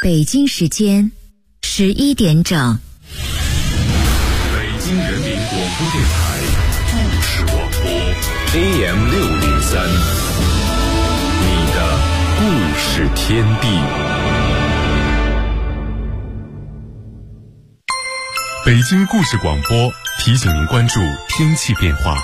北京时间11点整。 北京人民广播电台故事广播 AM603，你的故事天地。北京故事广播提醒您关注天气变化。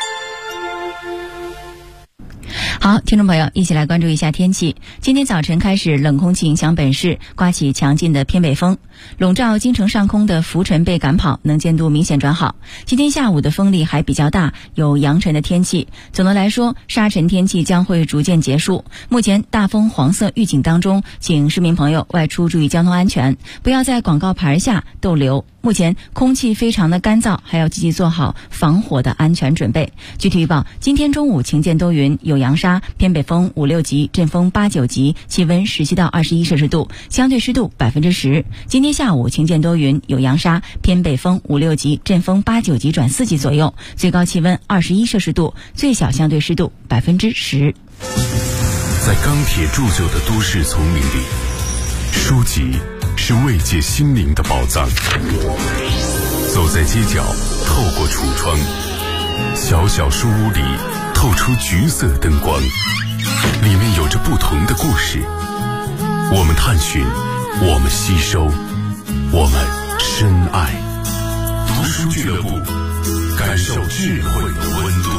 好，听众朋友，一起来关注一下天气。今天早晨开始，冷空气影响本市，刮起强劲的偏北风，笼罩京城上空的浮尘被赶跑，能见度明显转好。今天下午的风力还比较大，有扬尘的天气。总的来说，沙尘天气将会逐渐结束。目前大风黄色预警当中，请市民朋友外出注意交通安全，不要在广告牌下逗留。目前空气非常的干燥，还要积极做好防火的安全准备。具体预报：今天中午晴间多云，有扬沙，偏北风5、6级，阵风8、9级，气温17到21摄氏度，相对湿度10%。今天下午晴间多云，有扬沙，偏北风5、6级，阵风8、9级转4级左右，最高气温21摄氏度，最小相对湿度10%。 在钢铁铸就的都市丛林里，书籍是慰藉心灵的宝藏。走在街角，透过橱窗，小小书屋里透出橘色灯光，里面有着不同的故事。我们探寻，我们吸收，我们深爱。读书俱乐部，感受智慧的温度。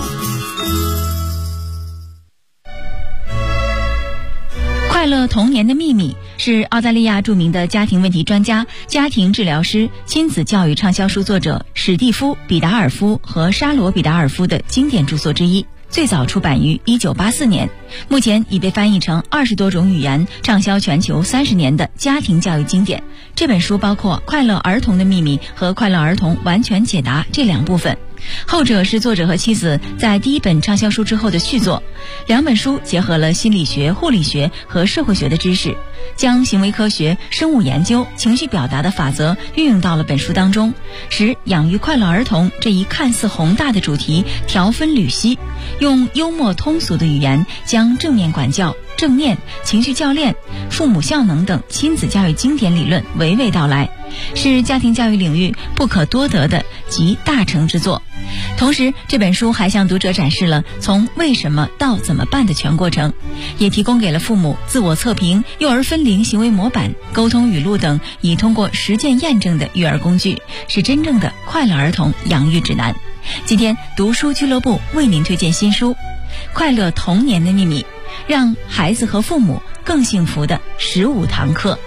快乐童年的秘密是澳大利亚著名的家庭问题专家、家庭治疗师、亲子教育畅销书作者史蒂夫·彼达尔夫和沙罗·彼达尔夫的经典著作之一，最早出版于1984年，目前已被翻译成20多种语言，畅销全球30年的家庭教育经典。这本书包括《快乐儿童的秘密》和《快乐儿童完全解答》这两部分，后者是作者和妻子在第一本畅销书之后的续作。两本书结合了心理学、护理学和社会学的知识，将行为科学、生物研究、情绪表达的法则运用到了本书当中，使养育快乐儿童这一看似宏大的主题条分缕析，用幽默通俗的语言将正面管教、正念、情绪教练、父母效能等亲子教育经典理论娓娓道来，是家庭教育领域不可多得的集大成之作。同时，这本书还向读者展示了从为什么到怎么办的全过程，也提供给了父母自我测评、幼儿分龄行为模板、沟通语录等已通过实践验证的育儿工具，是真正的快乐儿童养育指南。今天读书俱乐部为您推荐新书《快乐童年的秘密》，让孩子和父母更幸福的15堂课。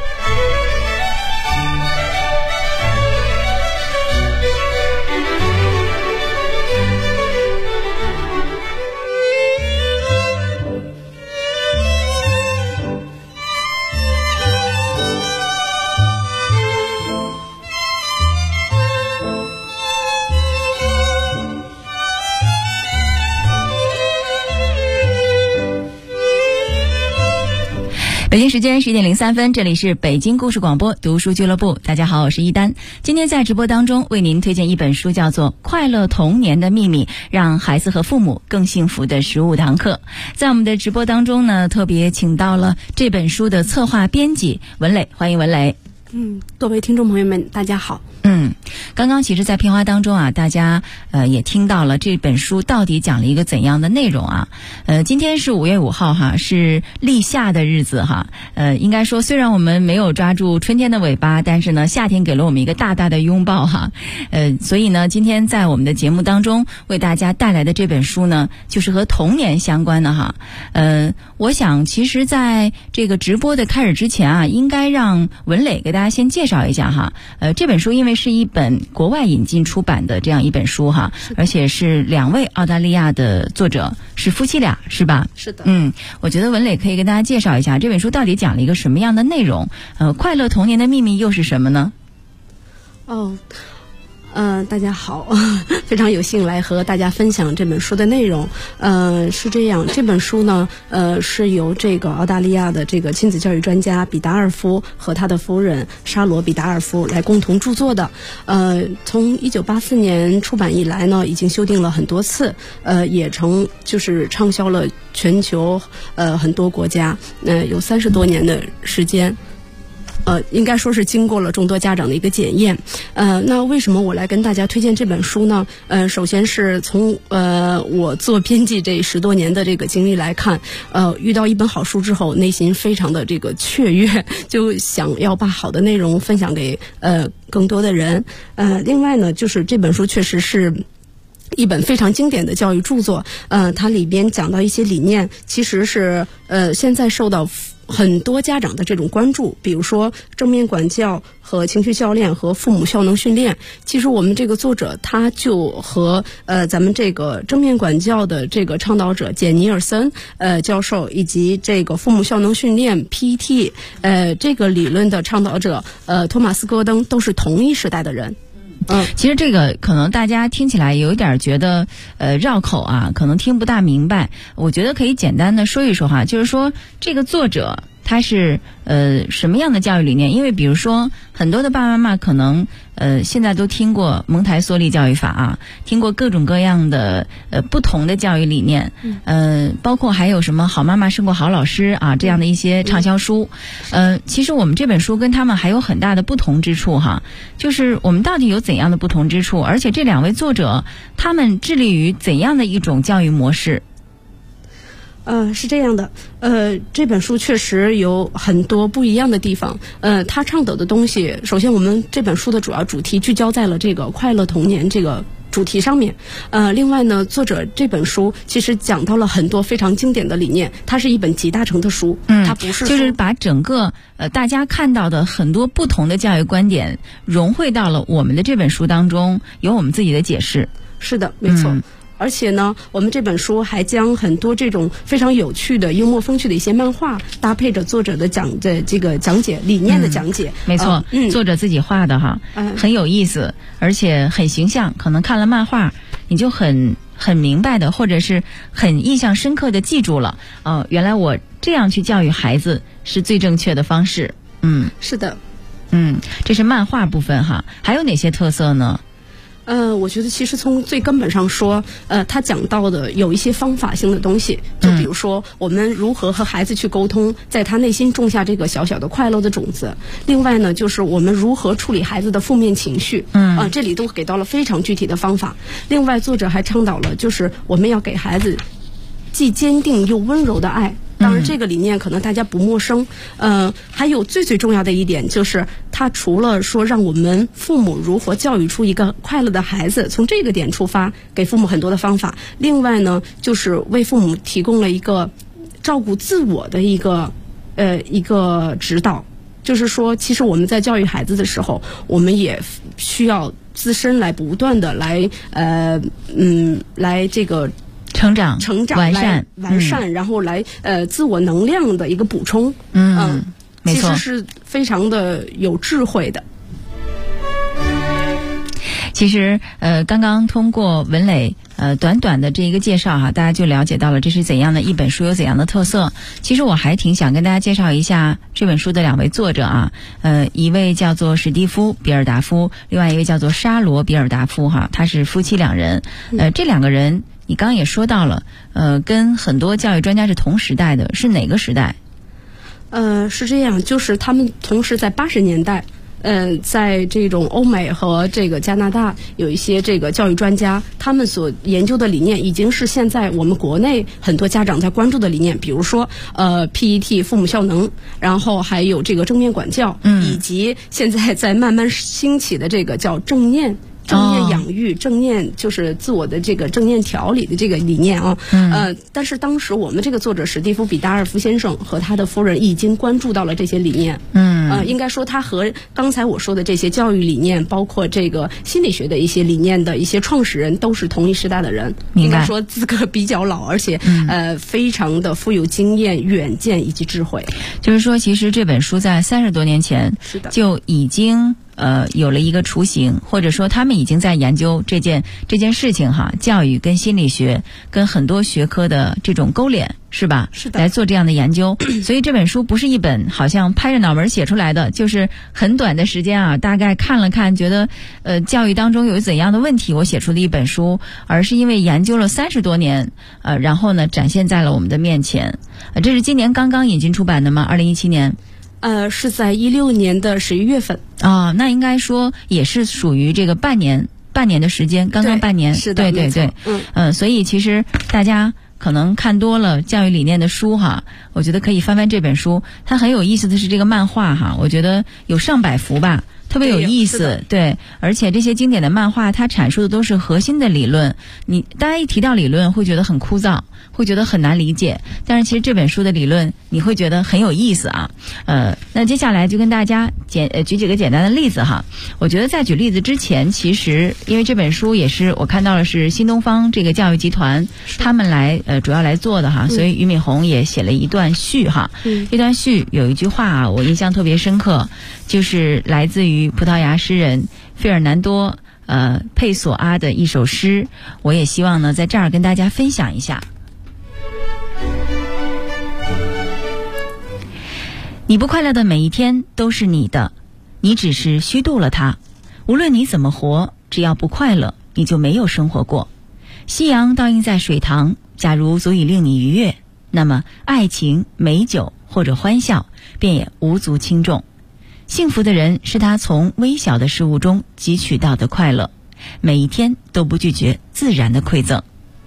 北京时间11点03分，这里是北京故事广播读书俱乐部。大家好，我是一丹。今天在直播当中为您推荐一本书，叫做《快乐童年的秘密》，让孩子和父母更幸福的15堂课。在我们的直播当中呢，特别请到了这本书的策划编辑文磊，欢迎文磊。 各位听众朋友们，大家好。 刚刚其实在片花当中啊，大家也听到了这本书到底讲了一个怎样的内容啊。今天是5月5号哈，是立夏的日子哈。应该说虽然我们没有抓住春天的尾巴，但是呢夏天给了我们一个大大的拥抱哈。所以呢今天在我们的节目当中为大家带来的这本书呢，就是和童年相关的哈。我想其实在这个直播的开始之前啊，应该让文磊给大家先介绍一下哈。这本书因为是一本国外引进出版的这样一本书哈，而且是2位澳大利亚的作者，是夫妻俩是吧？ 是的。 我觉得文磊可以跟大家介绍一下这本书到底讲了一个什么样的内容，快乐童年的秘密又是什么呢？ 大家好，非常有幸来和大家分享这本书的内容。是这样，这本书呢，是由这个澳大利亚的这个亲子教育专家彼达尔夫和他的夫人沙罗·彼达尔夫来共同著作的。从1984年出版以来呢，已经修订了很多次，也就是畅销了全球很多国家，有30多年的时间。 应该说是经过了众多家长的一个检验。那为什么我来跟大家推荐这本书呢？首先是从我做编辑这10多年的这个经历来看，遇到一本好书之后，内心非常的这个雀跃，就想要把好的内容分享给更多的人。另外呢，就是这本书确实是一本非常经典的教育著作。它里边讲到一些理念，其实是现在受到很多家长的这种关注，比如说正面管教和情绪教练和父母效能训练。其实我们这个作者他就和咱们这个正面管教的这个倡导者简尼尔森教授，以及这个父母效能训练 PET 这个理论的倡导者托马斯戈登都是同一时代的人。 其实这个可能大家听起来有一点觉得绕口啊，可能听不大明白。我觉得可以简单的说一说哈，就是说这个作者他是什么样的教育理念？因为比如说很多的爸爸妈妈可能现在都听过蒙台梭利教育法啊，听过各种各样的不同的教育理念，包括还有什么好妈妈胜过好老师啊这样的一些畅销书。其实我们这本书跟他们还有很大的不同之处哈，就是我们到底有怎样的不同之处，而且这2位作者他们致力于怎样的一种教育模式？ 是这样的，这本书确实有很多不一样的地方。他倡导的东西，首先我们这本书的主要主题聚焦在了这个快乐童年这个主题上面。另外呢，作者这本书其实讲到了很多非常经典的理念，它是一本集大成的书。它不是就是把整个大家看到的很多不同的教育观点融汇到了我们的这本书当中，有我们自己的解释。 是的，没错。而且呢，我们这本书还将很多这种非常有趣的、幽默风趣的一些漫画，搭配着作者的这个讲解理念的讲解。 没错，作者自己画的哈，很有意思，而且很形象。可能看了漫画，你就很明白的，或者是很印象深刻的记住了。原来我这样去教育孩子是最正确的方式。 是的。 这是漫画部分哈，还有哪些特色呢？ 我觉得其实从最根本上说，他讲到的有一些方法性的东西，就比如说我们如何和孩子去沟通，在他内心种下这个小小的快乐的种子。另外呢，就是我们如何处理孩子的负面情绪，这里都给到了非常具体的方法。另外，作者还倡导了，就是我们要给孩子既坚定又温柔的爱。当然这个理念可能大家不陌生。还有最重要的一点，就是他除了说让我们父母如何教育出一个快乐的孩子，从这个点出发给父母很多的方法。另外呢，就是为父母提供了一个照顾自我的一个指导。就是说其实我们在教育孩子的时候，我们也需要自身来不断的来这个成长完善， 然后来自我能量的一个补充。 没错， 其实是非常的有智慧的。 其实刚刚通过文磊短短的这一个介绍哈，大家就了解到了这是怎样的一本书，有怎样的特色。其实我还挺想跟大家介绍一下这本书的2位作者啊，一位叫做史蒂夫·比尔达夫，另外一位叫做沙罗·比尔达夫哈，他是夫妻2人。这2个人你刚刚也说到了，跟很多教育专家是同时代的，是哪个时代？ 是这样，就是他们同时在80年代。在这种欧美和这个加拿大有一些这个教育专家，他们所研究的理念已经是现在我们国内很多家长在关注的理念，比如说PET 父母效能，然后还有这个正面管教，以及现在在慢慢兴起的这个叫正念养育，正念就是自我的这个正念调理的这个理念啊。但是当时我们这个作者史蒂夫·比达尔夫先生和他的夫人已经关注到了这些理念。应该说他和刚才我说的这些教育理念，包括这个心理学的一些理念的一些创始人，都是同一时代的人。应该说资格比较老，而且非常的富有经验、远见以及智慧。 就是说，其实这本书在30多年前就已经有了一个雏形，或者说他们已经在研究这件事情哈，教育跟心理学跟很多学科的这种勾连，是吧？ 是的， 来做这样的研究。所以这本书不是一本好像拍着脑门写出来的，就是很短的时间啊，大概看了看，觉得教育当中有怎样的问题，我写出的一本书，而是因为研究了30多年，然后呢展现在了我们的面前。这是今年刚刚引进出版的吗？2017年。 是在2016年的11月份。 那应该说也是属于这个半年的时间，刚刚半年。 是的， 对。所以其实大家可能看多了教育理念的书哈，我觉得可以翻翻这本书。它很有意思的是这个漫画哈，我觉得有上百幅吧。特别有意思，对，而且这些经典的漫画，它阐述的都是核心的理论。大家一提到理论，会觉得很枯燥，会觉得很难理解。但是其实这本书的理论，你会觉得很有意思啊。那接下来就跟大家举几个简单的例子哈。我觉得在举例子之前，其实因为这本书也是我看到的是新东方这个教育集团他们来主要来做的哈，所以俞敏洪也写了一段序哈。这段序有一句话啊，我印象特别深刻，就是来自于葡萄牙诗人费尔南多佩索阿的一首诗，我也希望呢在这儿跟大家分享一下。你不快乐的每一天都是你的，你只是虚度了它。无论你怎么活，只要不快乐，你就没有生活过。夕阳倒映在水塘，假如足以令你愉悦，那么爱情、美酒或者欢笑便也无足轻重。幸福的人是他从微小的事物中汲取到的快乐，每一天都不拒绝自然的馈赠。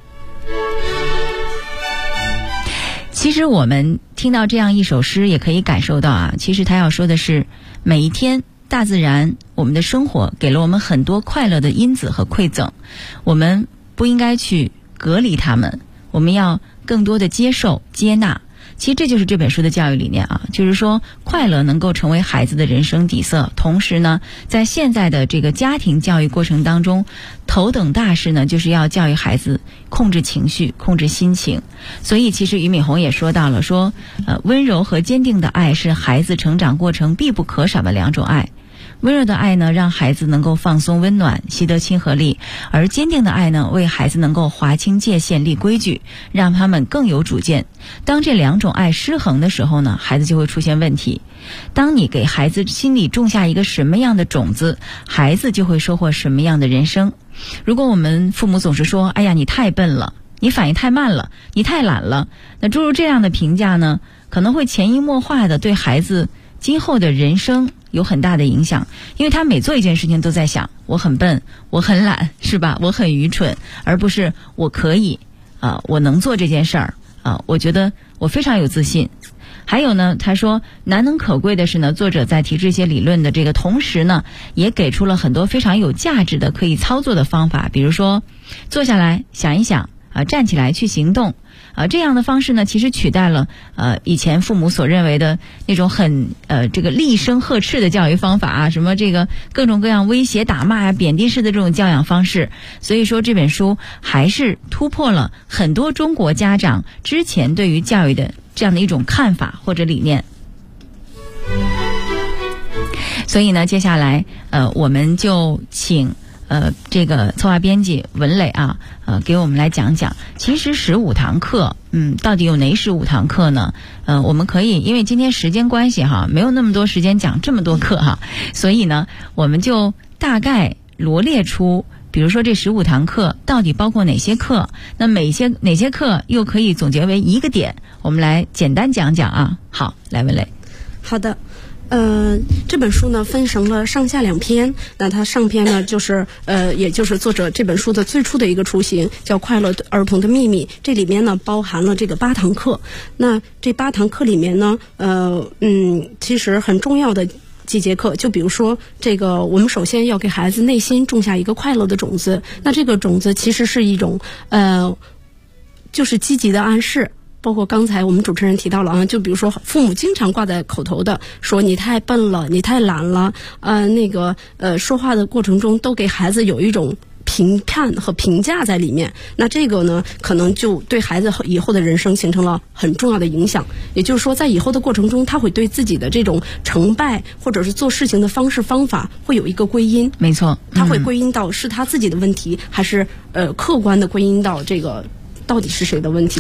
其实我们听到这样一首诗也可以感受到啊，其实他要说的是每一天大自然我们的生活给了我们很多快乐的因子和馈赠，我们不应该去隔离它们，我们要更多的接受接纳。其实这就是这本书的教育理念啊，就是说快乐能够成为孩子的人生底色。同时呢，在现在的这个家庭教育过程当中，头等大事呢就是要教育孩子控制情绪、控制心情。所以其实俞敏洪也说到了，说温柔和坚定的爱是孩子成长过程必不可少的两种爱。温柔的爱呢，让孩子能够放松温暖，习得亲和力；而坚定的爱呢，为孩子能够划清界限、立规矩，让他们更有主见。当这两种爱失衡的时候呢，孩子就会出现问题。当你给孩子心里种下一个什么样的种子，孩子就会收获什么样的人生。如果我们父母总是说，哎呀，你太笨了，你反应太慢了，你太懒了，那诸如这样的评价呢，可能会潜移默化的对孩子今后的人生有很大的影响。因为他每做一件事情都在想，我很笨，我很懒，是吧？我很愚蠢，而不是我可以我能做这件事儿我觉得我非常有自信。还有呢，他说难能可贵的是呢，作者在提这些理论的这个同时呢，也给出了很多非常有价值的可以操作的方法。比如说坐下来想一想站起来去行动这样的方式呢，其实取代了以前父母所认为的那种很这个厉声呵斥的教育方法什么这个各种各样威胁打骂贬低式的这种教养方式。所以说这本书还是突破了很多中国家长之前对于教育的这样的一种看法或者理念。所以呢，接下来我们就请这个策划编辑文磊给我们来讲讲，其实15堂课到底有哪15堂课呢？我们可以因为今天时间关系没有那么多时间讲这么多课所以呢，我们就大概罗列出比如说这15堂课到底包括哪些课，那哪些课又可以总结为一个点，我们来简单讲讲好，来文磊。 好的。这本书呢分成了上下两篇。那它上篇呢就是也就是作者这本书的最初的一个雏形，叫快乐儿童的秘密。这里面呢包含了这个8堂课。那这8堂课里面呢其实很重要的几节课，就比如说这个我们首先要给孩子内心种下一个快乐的种子。那这个种子其实是一种就是积极的暗示。包括刚才我们主持人提到了就比如说父母经常挂在口头的说你太笨了，你太懒了说话的过程中都给孩子有一种评判和评价在里面。那这个呢可能就对孩子以后的人生形成了很重要的影响。也就是说在以后的过程中，他会对自己的这种成败或者是做事情的方式方法会有一个归因。 没错， 他会归因到是他自己的问题，还是客观的归因到这个到底是谁的问题上。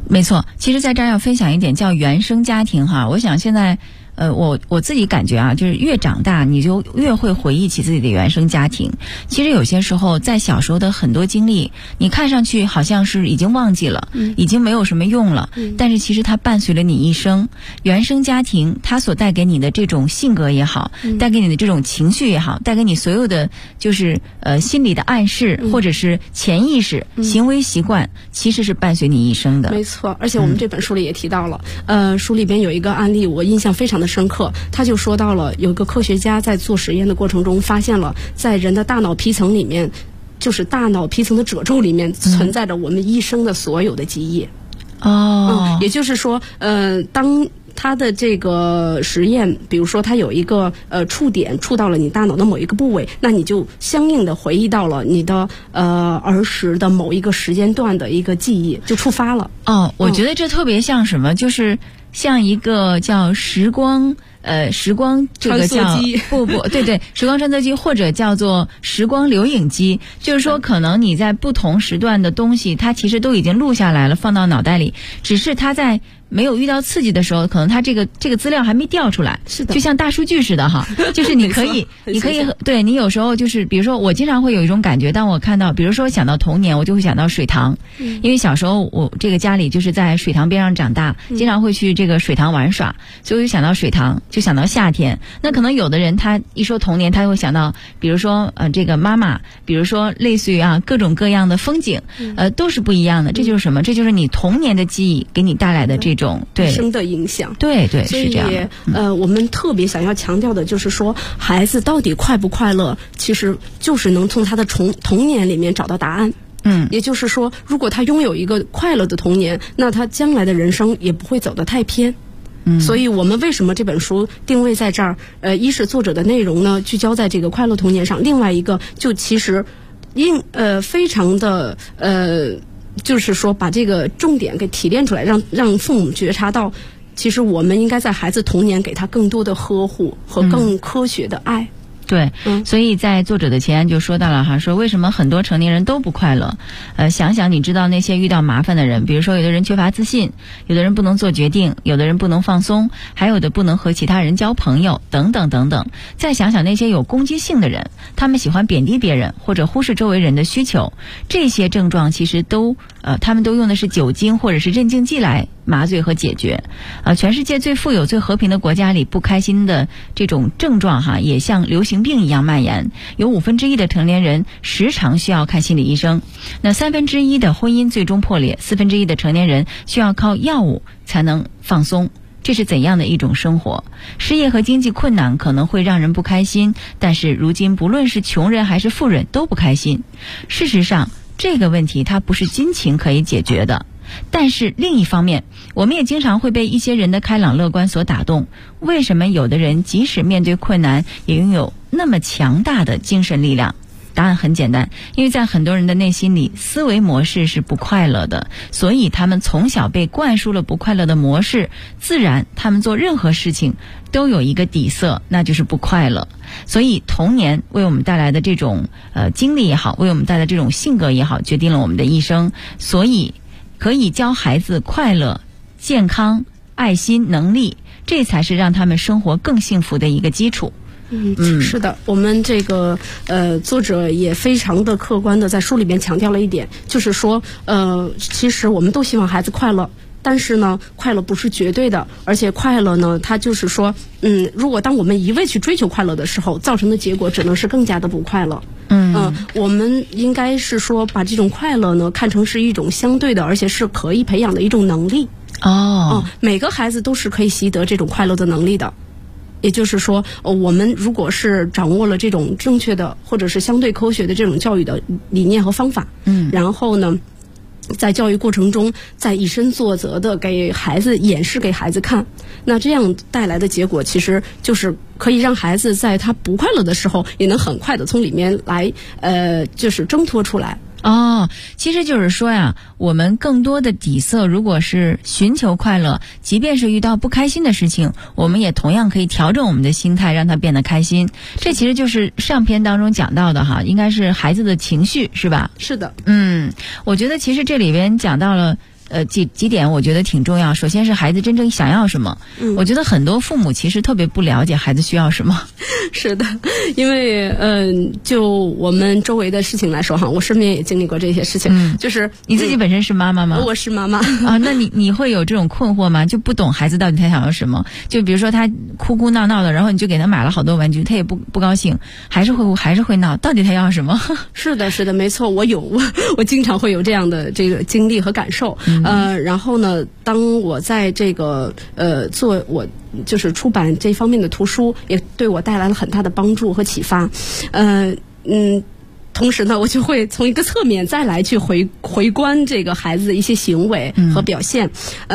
没错，其实在这儿要分享一点叫原生家庭哈。我想现在我自己感觉啊，就是越长大你就越会回忆起自己的原生家庭。其实有些时候在小时候的很多经历，你看上去好像是已经忘记了，已经没有什么用了，但是其实它伴随了你一生。原生家庭它所带给你的这种性格也好，带给你的这种情绪也好，带给你所有的就是心理的暗示，或者是潜意识、行为习惯，其实是伴随你一生的。 没错，而且我们这本书里也提到了，书里边有一个案例，我印象非常的深刻。他就说到了，有一个科学家在做实验的过程中，发现了在人的大脑皮层里面，就是大脑皮层的褶皱里面存在着我们一生的所有的记忆。也就是说，当他的这个实验，比如说他有一个触点触到了你大脑的某一个部位，那你就相应的回忆到了你的儿时的某一个时间段的一个记忆，就触发了。 我觉得这特别像什么，就是像一个叫时光这个叫对，时光穿梭机，或者叫做时光留影机。就是说可能你在不同时段的东西，它其实都已经录下来了，放到脑袋里，只是它在没有遇到刺激的时候，可能它这个资料还没调出来。 是的， 就像大数据似的哈，就是你可以对，你有时候就是比如说我经常会有一种感觉，当我看到比如说想到童年，我就会想到水塘。因为小时候我这个家里就是在水塘边上长大，经常会去这个水塘玩耍，所以我就想到水塘，就想到夏天。那可能有的人他一说童年，他就会想到比如说这个妈妈，比如说类似于各种各样的风景，都是不一样的。这就是什么？这就是你童年的记忆给你带来的这种对生的影响。 对， 所以是这样的。 我们特别想要强调的就是说，孩子到底快不快乐，其实就是能从他的童年里面找到答案。也就是说，如果他拥有一个快乐的童年，那他将来的人生也不会走得太偏。所以我们为什么这本书定位在这儿？一是作者的内容呢聚焦在这个快乐童年上，另外一个就其实非常的就是说把这个重点给提炼出来，让父母觉察到，其实我们应该在孩子童年给他更多的呵护和更科学的爱。 对，所以在作者的前言就说到了哈，说为什么很多成年人都不快乐？想想你知道那些遇到麻烦的人，比如说有的人缺乏自信，有的人不能做决定，有的人不能放松，还有的不能和其他人交朋友，等等等等。再想想那些有攻击性的人，他们喜欢贬低别人或者忽视周围人的需求，这些症状其实他们都用的是酒精或者是镇静剂来麻醉和解决。全世界最富有最和平的国家里，不开心的这种症状也像流行病一样蔓延，有1/5的成年人时常需要看心理医生。那1/3的婚姻最终破裂，1/4的成年人需要靠药物才能放松。这是怎样的一种生活？失业和经济困难可能会让人不开心，但是如今不论是穷人还是富人都不开心。事实上这个问题它不是金钱可以解决的。但是另一方面，我们也经常会被一些人的开朗乐观所打动。为什么有的人即使面对困难也拥有那么强大的精神力量？答案很简单，因为在很多人的内心里，思维模式是不快乐的，所以他们从小被灌输了不快乐的模式，自然他们做任何事情都有一个底色，那就是不快乐。所以童年为我们带来的这种经历也好，为我们带来的这种性格也好，决定了我们的一生。所以可以教孩子快乐、健康、爱心、能力，这才是让他们生活更幸福的一个基础。 是的，我们这个作者也非常的客观的在书里面强调了一点，就是说其实我们都希望孩子快乐，但是呢快乐不是绝对的，而且快乐呢它就是说如果当我们一味去追求快乐的时候，造成的结果只能是更加的不快乐。我们应该是说把这种快乐呢看成是一种相对的，而且是可以培养的一种能力。每个孩子都是可以习得这种快乐的能力的。也就是说我们如果是掌握了这种正确的或者是相对科学的这种教育的理念和方法，然后呢在教育过程中再以身作则的给孩子演示给孩子看，那这样带来的结果其实就是可以让孩子在他不快乐的时候也能很快的从里面来就是挣脱出来。 其实就是说呀，我们更多的底色如果是寻求快乐，即便是遇到不开心的事情，我们也同样可以调整我们的心态，让它变得开心。这其实就是上篇当中讲到的哈，应该是孩子的情绪，是吧？ 是的。 我觉得其实这里边讲到了几点我觉得挺重要。首先是孩子真正想要什么，我觉得很多父母其实特别不了解孩子需要什么。 是的，因为就我们周围的事情来说哈，我身边也经历过这些事情。就是你自己本身是妈妈吗？ 我是妈妈啊。那你会有这种困惑吗？就不懂孩子到底他想要什么？就比如说他哭哭闹闹的，然后你就给他买了好多玩具，他也不高兴，还是会闹，到底他要什么？ 是的，没错，我经常会有这样的这个经历和感受。然后呢，当我在这个做我就是出版这方面的图书，也对我带来了很大的帮助和启发。同时呢，我就会从一个侧面再来去回观这个孩子的一些行为和表现。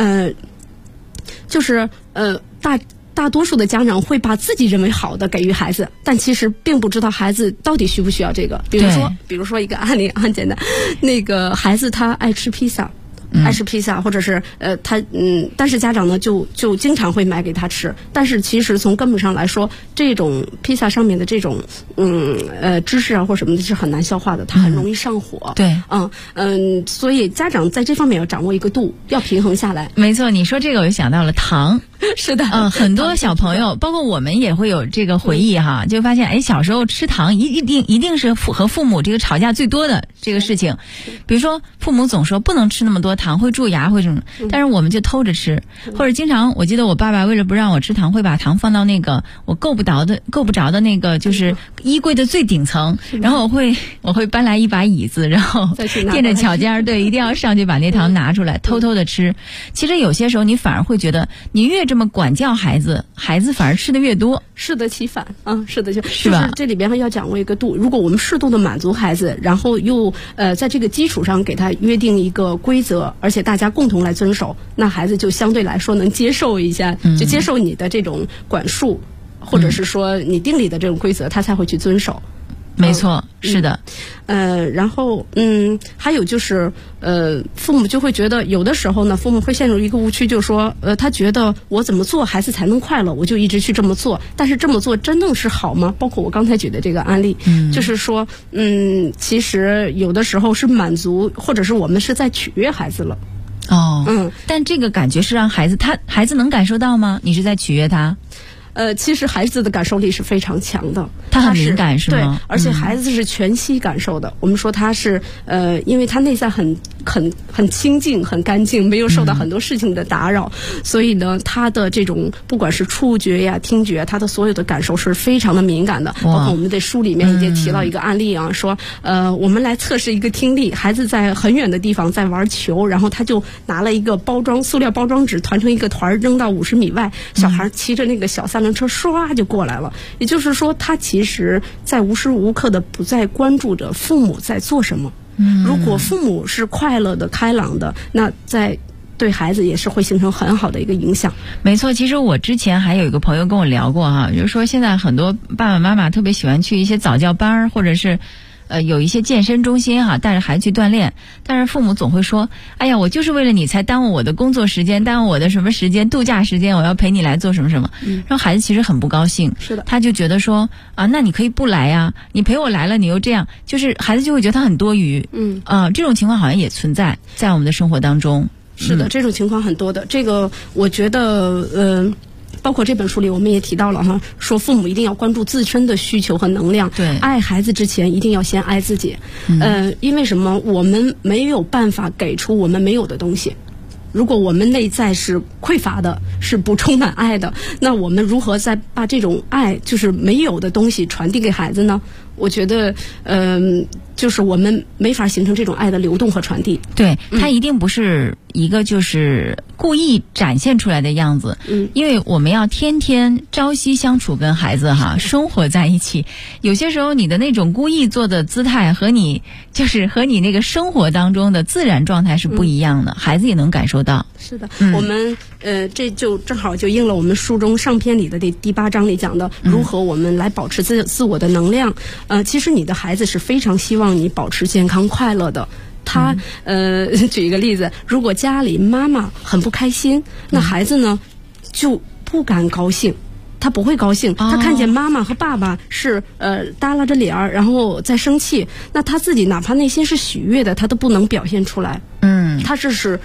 就是大多数的家长会把自己认为好的给予孩子，但其实并不知道孩子到底需不需要这个。比如说一个案例很简单，那个孩子他爱吃披萨，或者是但是家长呢就经常会买给他吃，但是其实从根本上来说，这种披萨上面的这种芝士啊或什么的是很难消化的，它很容易上火。 对， 所以家长在这方面要掌握一个度，要平衡下来。 没错，你说这个我就想到了糖。 是的， 很多小朋友，包括我们也会有这个回忆哈，就发现小时候吃糖一定是和父母这个吵架最多的这个事情。比如说父母总说不能吃那么多糖，会蛀牙会什么，但是我们就偷着吃，或者经常我记得我爸爸为了不让我吃糖，会把糖放到那个我够不着的那个就是衣柜的最顶层，然后我会搬来一把椅子，然后垫着脚尖，对，一定要上去把那糖拿出来偷偷的吃。其实有些时候你反而会觉得，你越这么管教孩子反而吃的越多， 适得其反啊，是的， 是吧？ 就是这里边要掌握一个度。如果我们适度的满足孩子，然后又在这个基础上给他约定一个规则，而且大家共同来遵守，那孩子就相对来说能接受一下，就接受你的这种管束，或者是说你定立的这种规则，他才会去遵守。 没错，是的。 然后还有就是父母就会觉得，有的时候呢，父母会陷入一个误区，就是说他觉得我怎么做孩子才能快乐，我就一直去这么做，但是这么做真的是好吗？包括我刚才举的这个案例，就是说其实有的时候是满足，或者是我们是在取悦孩子了。 但这个感觉是让孩子能感受到吗？你是在取悦他？ 其实孩子的感受力是非常强的， 他很敏感是吗？ 对，而且孩子是全息感受的。我们说他是因为他内在很清净、很干净，没有受到很多事情的打扰，所以呢，他的这种不管是触觉呀、听觉，他的所有的感受是非常的敏感的。包括我们的书里面已经提到一个案例啊，说我们来测试一个听力，孩子在很远的地方在玩球，然后他就拿了一个塑料包装纸团成一个团扔到50米外，小孩骑着那个小三轮车唰就过来了。也就是说，他其实在无时无刻的不在关注着父母在做什么。如果父母是快乐的、开朗的，那在对孩子也是会形成很好的一个影响。 没错，其实我之前还有一个朋友跟我聊过哈，就是说现在很多爸爸妈妈特别喜欢去一些早教班，或者是有一些健身中心哈，带着孩子去锻炼，但是父母总会说，哎呀，我就是为了你才耽误我的工作时间，耽误我的什么时间，度假时间，我要陪你来做什么什么。然后孩子其实很不高兴， 是的， 他就觉得说啊，那你可以不来呀，你陪我来了，你又这样，就是孩子就会觉得他很多余。这种情况好像也存在在我们的生活当中。 是的，这种情况很多的。这个我觉得包括这本书里我们也提到了哈，说父母一定要关注自身的需求和能量， 对， 爱孩子之前一定要先爱自己。因为什么？我们没有办法给出我们没有的东西。如果我们内在是匮乏的，是不充满爱的，那我们如何再把这种爱就是没有的东西传递给孩子呢？我觉得就是我们没法形成这种爱的流动和传递。 对，它一定不是一个就是故意展现出来的样子。因为我们要天天朝夕相处，跟孩子哈生活在一起，有些时候你的那种故意做的姿态和你那个生活当中的自然状态是不一样的，孩子也能感受到。 是的，我们这就正好就应了我们书中上篇里的第8章里讲的如何我们来保持自我的能量。其实你的孩子是非常希望你保持健康快乐的。他举一个例子，如果家里妈妈很不开心，那孩子呢就不敢高兴，他不会高兴。他看见妈妈和爸爸是耷拉着脸儿，然后在生气，那他自己哪怕内心是喜悦的，他都不能表现出来。他这是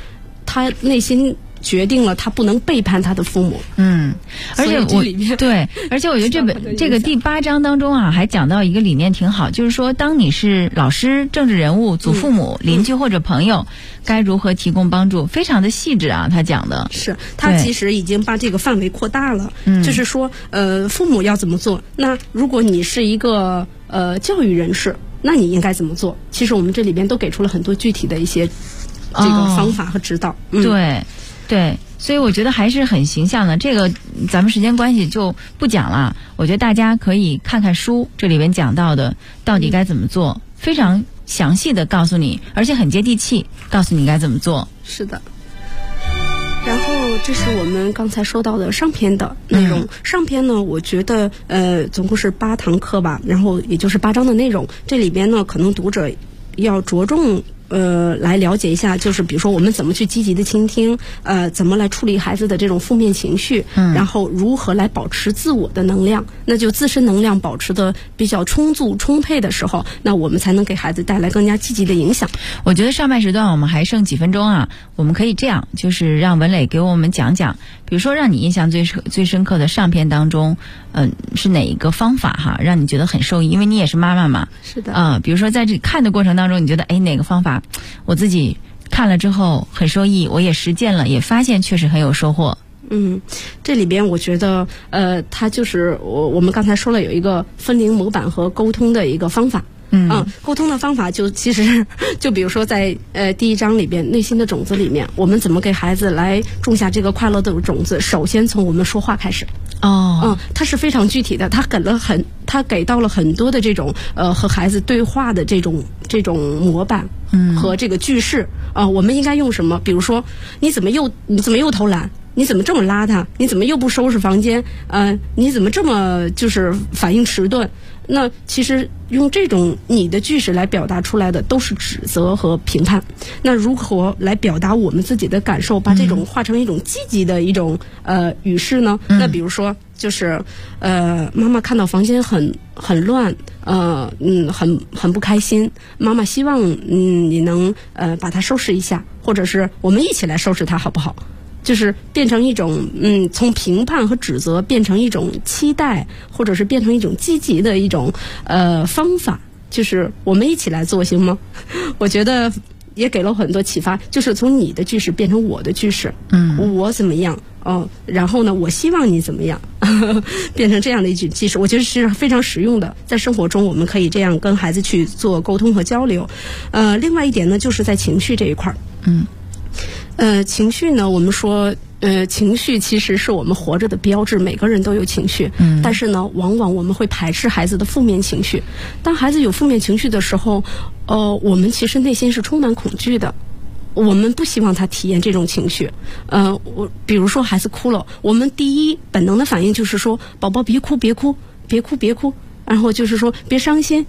他内心决定了他不能背叛他的父母。 而且而且我觉得这个第8章当中啊，还讲到一个理念挺好，就是说当你是老师、政治人物、祖父母、邻居或者朋友，该如何提供帮助，非常的细致啊，他讲的是他其实已经把这个范围扩大了，就是说父母要怎么做，那如果你是一个教育人士，那你应该怎么做，其实我们这里边都给出了很多具体的一些这个方法和指导。 对，所以我觉得还是很形象的。这个咱们时间关系就不讲了，我觉得大家可以看看书，这里边讲到的到底该怎么做，非常详细的告诉你，而且很接地气，告诉你该怎么做。 是的。然后这是我们刚才说到的上篇的内容。上篇呢，我觉得总共是8堂课吧，然后也就是8章的内容。这里边呢，可能读者要着重来了解一下，就是比如说我们怎么去积极的倾听，怎么来处理孩子的这种负面情绪，然后如何来保持自我的能量，那就自身能量保持的比较充足充沛的时候，那我们才能给孩子带来更加积极的影响。 我觉得上半时段我们还剩几分钟啊，我们可以这样，就是让文磊给我们讲讲，比如说让你印象最深刻的上篇当中，是哪一个方法哈，让你觉得很受益，因为你也是妈妈嘛。 是的。 比如说在这看的过程当中，你觉得哪个方法我自己看了之后很受益，我也实践了，也发现确实很有收获。 这里边我觉得它就是我们刚才说了有一个分龄模板和沟通的一个方法。沟通的方法就其实就比如说在第1章里边内心的种子里面，我们怎么给孩子来种下这个快乐的种子，首先从我们说话开始。它是非常具体的，他给到了很多的这种和孩子对话的这种模板和这个句式我们应该用什么？比如说你怎么又偷懒？你怎么这么邋遢？你怎么又不收拾房间？你怎么这么就是反应迟钝？那其实用这种你的句式来表达出来的都是指责和评判。那如何来表达我们自己的感受，把这种化成一种积极的一种语式呢？那比如说就是妈妈看到房间很乱，很不开心，妈妈希望你能把它收拾一下，或者是我们一起来收拾它好不好？就是变成一种从评判和指责变成一种期待，或者是变成一种积极的一种方法，就是我们一起来做行吗？我觉得也给了很多启发，就是从你的句式变成我的句式，我怎么样然后呢我希望你怎么样变成这样的一句句式，我觉得是非常实用的，在生活中我们可以这样跟孩子去做沟通和交流。另外一点呢，就是在情绪这一块情绪呢，我们说情绪其实是我们活着的标志，每个人都有情绪，但是呢往往我们会排斥孩子的负面情绪。当孩子有负面情绪的时候我们其实内心是充满恐惧的，我们不希望他体验这种情绪。比如说孩子哭了，我们第一本能的反应就是说宝宝别哭别哭别哭别哭，然后就是说别伤心，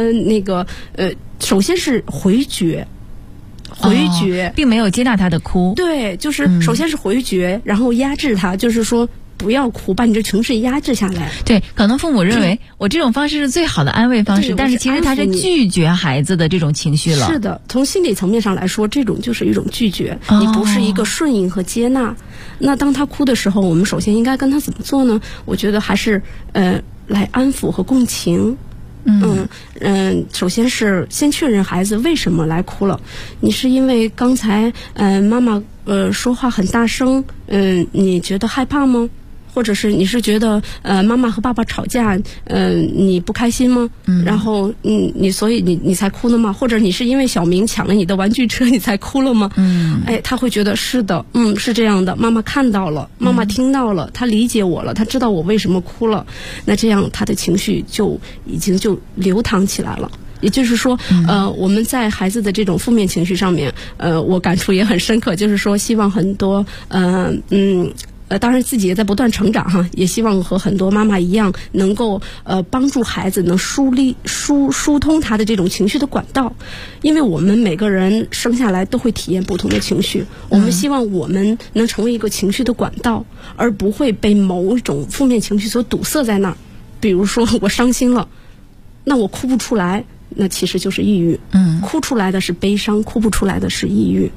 首先是回绝， 并没有接纳他的哭。 对，就是首先是回绝，然后压制他，就是说不要哭，把你这情绪压制下来。 对，可能父母认为我这种方式是最好的安慰方式，但是其实他是拒绝孩子的这种情绪了。 是的，从心理层面上来说，这种就是一种拒绝，你不是一个顺应和接纳。那当他哭的时候，我们首先应该跟他怎么做呢？我觉得还是来安抚和共情。首先是先确认孩子为什么来哭了。你是因为刚才妈妈说话很大声，你觉得害怕吗？或者是你是觉得妈妈和爸爸吵架，你不开心吗？然后所以你才哭了吗？或者你是因为小明抢了你的玩具车你才哭了吗？他会觉得是的，是这样的，妈妈看到了，妈妈听到了，她理解我了，她知道我为什么哭了，那这样她的情绪就已经就流淌起来了。也就是说我们在孩子的这种负面情绪上面我感触也很深刻，就是说希望很多当然自己也在不断成长哈，也希望和很多妈妈一样，能够帮助孩子能疏通他的这种情绪的管道。因为我们每个人生下来都会体验不同的情绪，我们希望我们能成为一个情绪的管道，而不会被某种负面情绪所堵塞在那儿。比如说我伤心了，那我哭不出来，那其实就是抑郁。哭出来的是悲伤，哭不出来的是抑郁。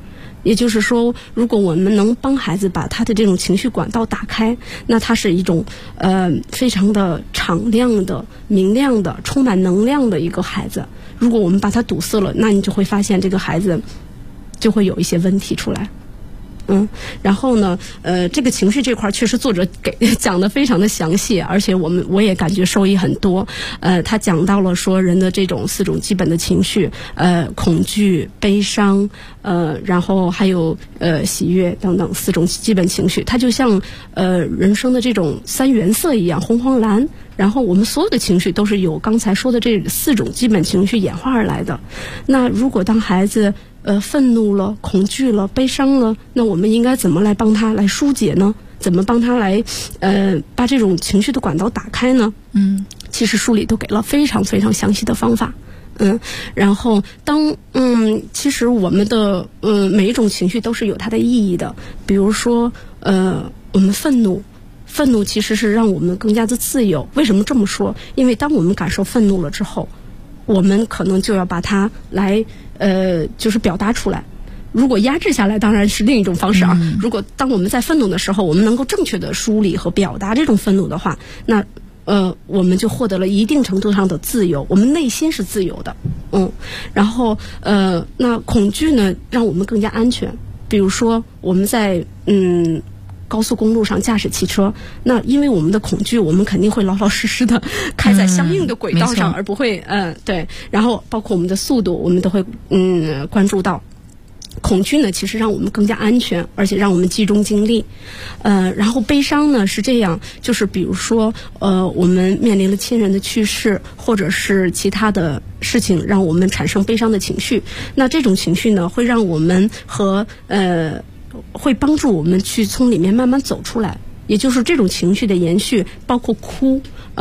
也就是说，如果我们能帮孩子把他的这种情绪管道打开，那他是一种非常的敞亮的、明亮的、充满能量的一个孩子。如果我们把它堵塞了，那你就会发现这个孩子就会有一些问题出来。然后呢，这个情绪这块确实作者讲得非常的详细，而且我也感觉受益很多。他讲到了说人的这种4种基本的情绪，恐惧、悲伤，然后还有喜悦等等4种基本情绪，它就像人生的这种3原色一样，红黄蓝。然后我们所有的情绪都是由刚才说的这4种基本情绪演化而来的。那如果当孩子愤怒了、恐惧了、悲伤了，那我们应该怎么来帮他来疏解呢？怎么帮他来把这种情绪的管道打开呢？其实书里都给了非常非常详细的方法。然后其实我们的每一种情绪都是有它的意义的。比如说我们愤怒其实是让我们更加的自由。为什么这么说？因为当我们感受愤怒了之后，我们可能就要把它来就是表达出来。如果压制下来当然是另一种方式啊。如果当我们在愤怒的时候，我们能够正确的梳理和表达这种愤怒的话，那我们就获得了一定程度上的自由，我们内心是自由的。然后那恐惧呢，让我们更加安全。比如说我们在高速公路上驾驶汽车，那因为我们的恐惧，我们肯定会老老实实的开在相应的轨道上，而不会对。然后包括我们的速度，我们都会关注到。恐惧呢，其实让我们更加安全，而且让我们集中精力。然后悲伤呢是这样，就是比如说我们面临了亲人的去世，或者是其他的事情让我们产生悲伤的情绪。那这种情绪呢，会让我们会帮助我们去从里面慢慢走出来。也就是这种情绪的延续，包括哭，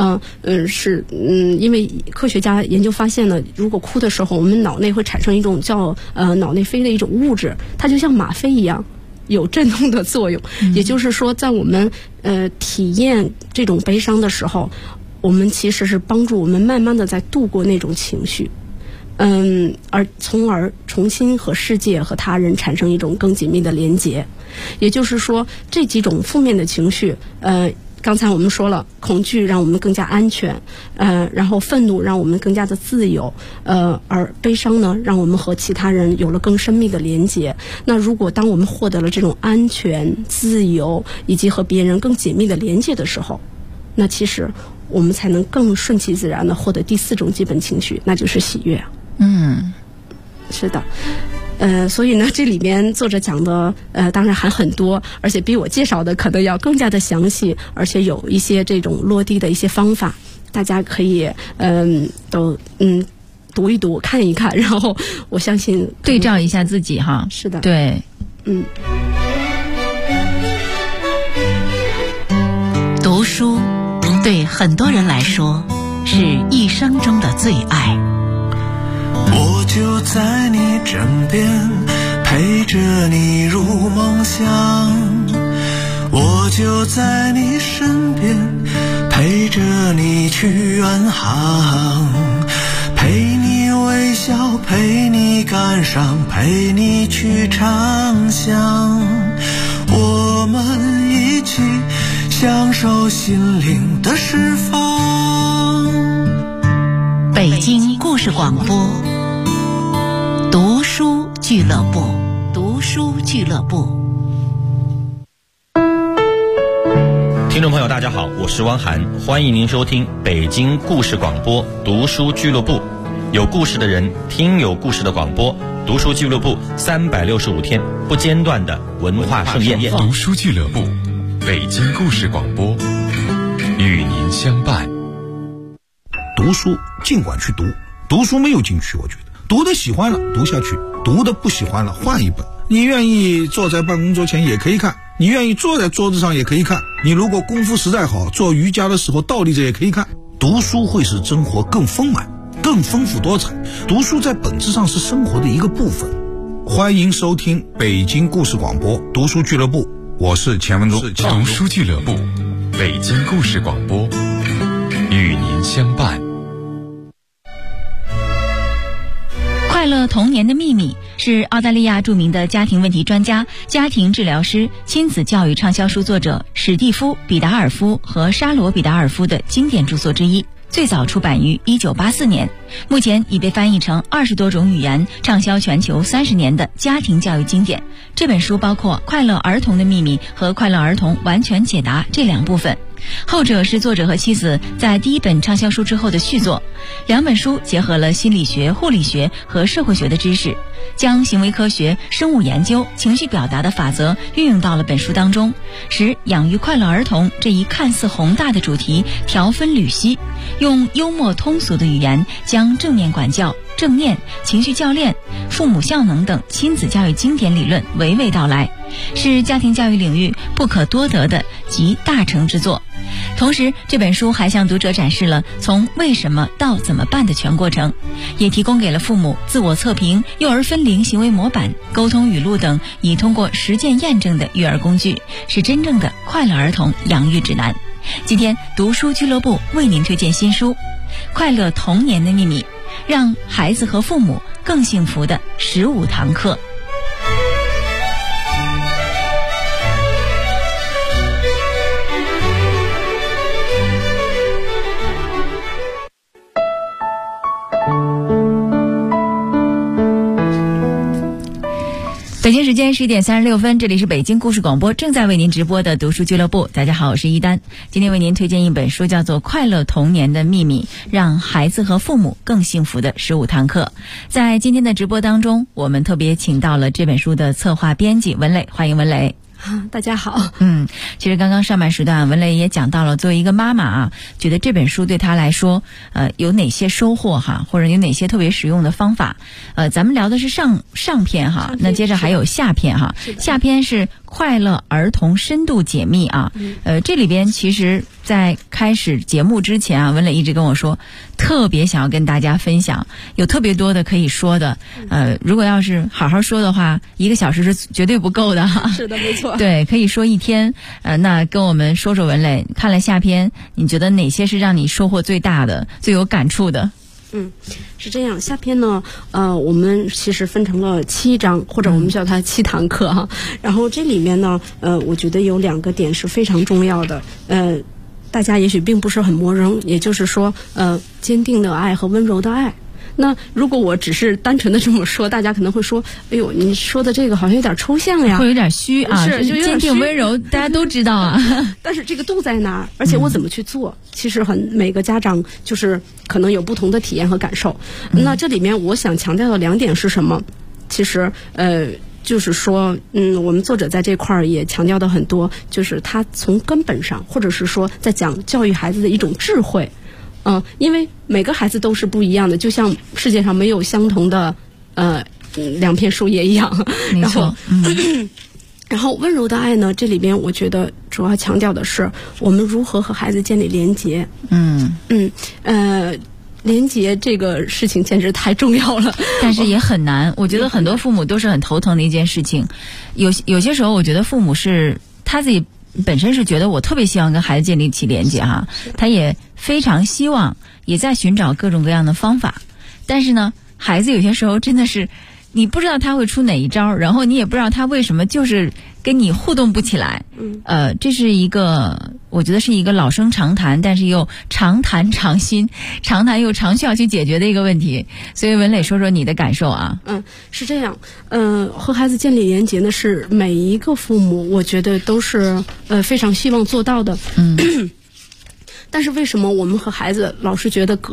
因为科学家研究发现呢，如果哭的时候，我们脑内会产生一种叫脑内啡的一种物质，它就像吗啡一样，有镇动的作用。也就是说，在我们体验这种悲伤的时候，我们其实是帮助我们慢慢的在度过那种情绪。而从而重新和世界和他人产生一种更紧密的连结。也就是说，这几种负面的情绪，刚才我们说了，恐惧让我们更加安全，然后愤怒让我们更加的自由，而悲伤呢，让我们和其他人有了更深密的连结。那如果当我们获得了这种安全、自由以及和别人更紧密的连接的时候，那其实我们才能更顺其自然的获得第4种基本情绪，那就是喜悦。是的。所以呢，这里面作者讲的当然还很多，而且比我介绍的可能要更加的详细，而且有一些这种落地的一些方法，大家可以都读一读看一看，然后我相信对照一下自己哈。 是的， 对， 读书对很多人来说是一生中的最爱。 我就在你枕边，陪着你入梦乡。我就在你身边，陪着你去远航。陪你微笑，陪你感伤，陪你去畅想。我们一起享受心灵的释放。 北京故事广播，读书俱乐部，读书俱乐部。 听众朋友大家好，我是汪涵，欢迎您收听北京故事广播读书俱乐部，有故事的人听有故事的广播，读书俱乐部365天不间断的文化盛宴。 读书俱乐部，北京故事广播，与您相伴。 读书尽管去读，读书没有禁区，我觉得读的喜欢了读下去，读的不喜欢了换一本。你愿意坐在办公桌前也可以看，你愿意坐在桌子上也可以看，你如果功夫实在好，做瑜伽的时候倒立着也可以看。读书会使生活更丰满，更丰富多彩。读书在本质上是生活的一个部分。欢迎收听北京故事广播读书俱乐部，我是钱文忠。 读书俱乐部，北京故事广播，与您相伴。 快快乐童年的秘密是澳大利亚著名的家庭问题专家、家庭治疗师、亲子教育畅销书作者史蒂夫·彼达尔夫和沙罗·彼达尔夫的经典著作之一，最早出版于1984年，目前已被翻译成20多种语言，畅销全球30年的家庭教育经典。这本书包括《快乐儿童的秘密》和《快乐儿童完全解答》这两部分，后者是作者和妻子在第一本畅销书之后的续作。两本书结合了心理学、护理学和社会学的知识，将行为科学、生物研究、情绪表达的法则运用到了本书当中，使养育快乐儿童这一看似宏大的主题条分缕析，用幽默通俗的语言将正面管教、正念、情绪教练、父母效能等亲子教育经典理论娓娓道来，是家庭教育领域不可多得的集大成之作。同时，这本书还向读者展示了从为什么到怎么办的全过程，也提供给了父母自我测评、幼儿分龄行为模板、沟通语录等已通过实践验证的育儿工具，是真正的快乐儿童养育指南。今天读书俱乐部为您推荐新书《快乐童年的秘密》，让孩子和父母更幸福的15堂课。北京时间11点36分，这里是北京故事广播，正在为您直播的读书俱乐部。大家好，我是一丹，今天为您推荐一本书，叫做《快乐童年的秘密》，让孩子和父母更幸福的15堂课。在今天的直播当中，我们特别请到了这本书的策划编辑文磊，欢迎文磊。 大家好。 其实刚刚上半时段文磊也讲到了，作为一个妈妈啊，觉得这本书对她来说有哪些收获哈，或者有哪些特别实用的方法。咱们聊的是上篇哈，那接着还有下篇哈。下篇是快乐儿童深度解密啊。这里边其实在开始节目之前啊，文磊一直跟我说特别想要跟大家分享，有特别多的可以说的。如果要是好好说的话，1个小时是绝对不够的哈。 是的，没错。 对，可以说一天。那跟我们说说文磊，看了下篇，你觉得哪些是让你收获最大的、最有感触的？ 是这样，下篇呢，我们其实分成了7章，或者我们叫它7堂课哈。然后这里面呢，我觉得有2个点是非常重要的，大家也许并不是很陌生，也就是说，坚定的爱和温柔的爱。那如果我只是单纯的这么说，大家可能会说，哎呦，你说的这个好像有点抽象呀， 会有点虚啊。 是，就有点坚定温柔，大家都知道啊。 但是这个度在哪儿？而且我怎么去做？其实每个家长就是可能有不同的体验和感受。那这里面我想强调的2点是什么？其实就是说，我们作者在这块儿也强调的很多，就是他从根本上，或者是说在讲教育孩子的一种智慧。因为每个孩子都是不一样的，就像世界上没有相同的2片树叶一样。 没错。 然后温柔的爱呢，这里边我觉得主要强调的是我们如何和孩子建立连结。连结这个事情简直太重要了， 但是也很难。我觉得很多父母都是很头疼的一件事情。有些时候，我觉得父母是他自己本身是觉得我特别希望跟孩子建立起连接哈，他也非常希望，也在寻找各种各样的方法。但是呢，孩子有些时候真的是你不知道他会出哪一招，然后你也不知道他为什么就是跟你互动不起来。这是一个我觉得是一个老生常谈，但是又常谈常新，常谈又常需要去解决的一个问题。所以文磊说说你的感受啊。 是这样，和孩子建立连结呢，是每一个父母我觉得都是非常希望做到的。但是为什么我们和孩子老是觉得隔